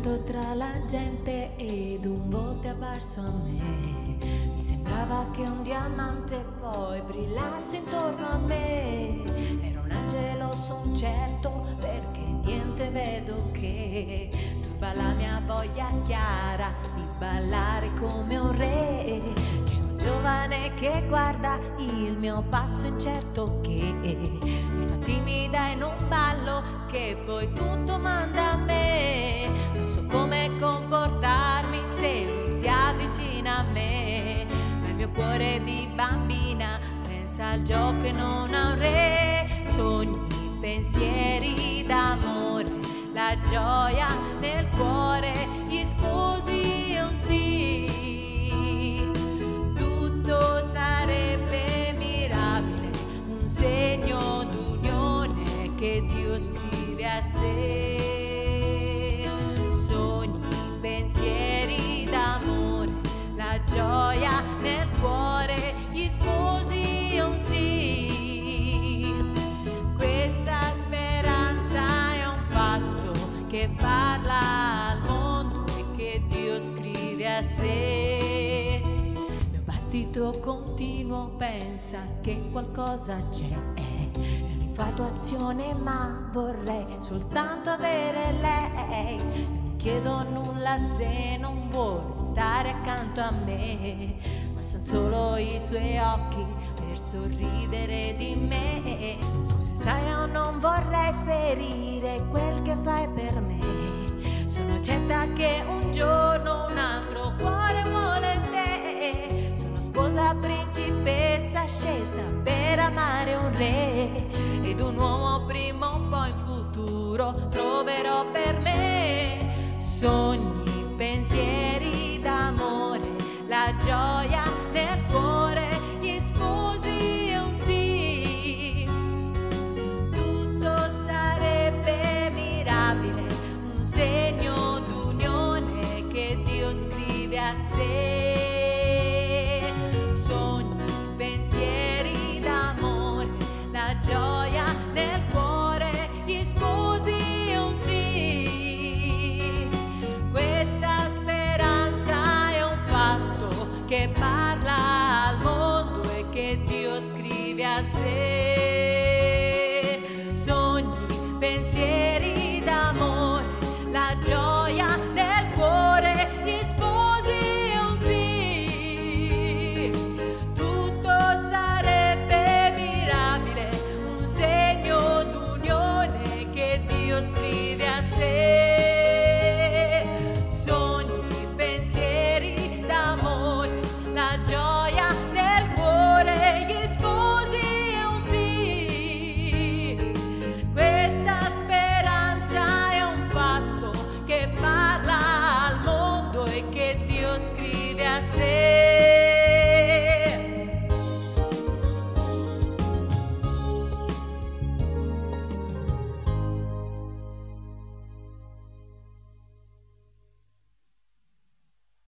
passaggio tra la gente ed un volto è apparso a me. Mi sembrava che un diamante poi brillasse intorno a me. Era un angelo, son certo, perché niente vedo che turba la mia voglia chiara di ballare come un re. C'è un giovane che guarda il mio passo incerto che mi fa timida in un ballo che poi tutto manda a me. Non so come comportarmi se lui si avvicina a me, ma il mio cuore di bambina pensa al gioco e non a un re. Sogni, pensieri d'amore, la gioia nel cuore, gli sposi e un sì. Tutto sarebbe mirabile, un segno d'unione che Dio scrive a sé. Sogni, pensieri d'amore, la gioia nel cuore, gli sposi e un sì. Questa speranza è un fatto che parla al mondo e che Dio scrive a sé. Il mio battito continuo pensa che qualcosa c'è, infatuazione, ma vorrei soltanto avere lei. Non chiedo nulla se non vuole stare accanto a me, bastano solo i suoi occhi per sorridere di me. Scusa, sai, io non vorrei ferire quel che fai per me. Sono certa che un giorno un altro cuore vuole te. Sono sposa principessa scelta per amare un re, ed un uomo prima o poi in futuro troverò per me. Sogni, pensieri d'amore, la gioia nel cuore, gli sposi e un sì. Tutto sarebbe mirabile, un segno d'unione che Dio scrive a sé. Sogni, pensieri d'amore, la gioia nel cuore, gli sposi e un sì. Questa speranza è un fatto che parla al mondo e che Dio scrive a sé.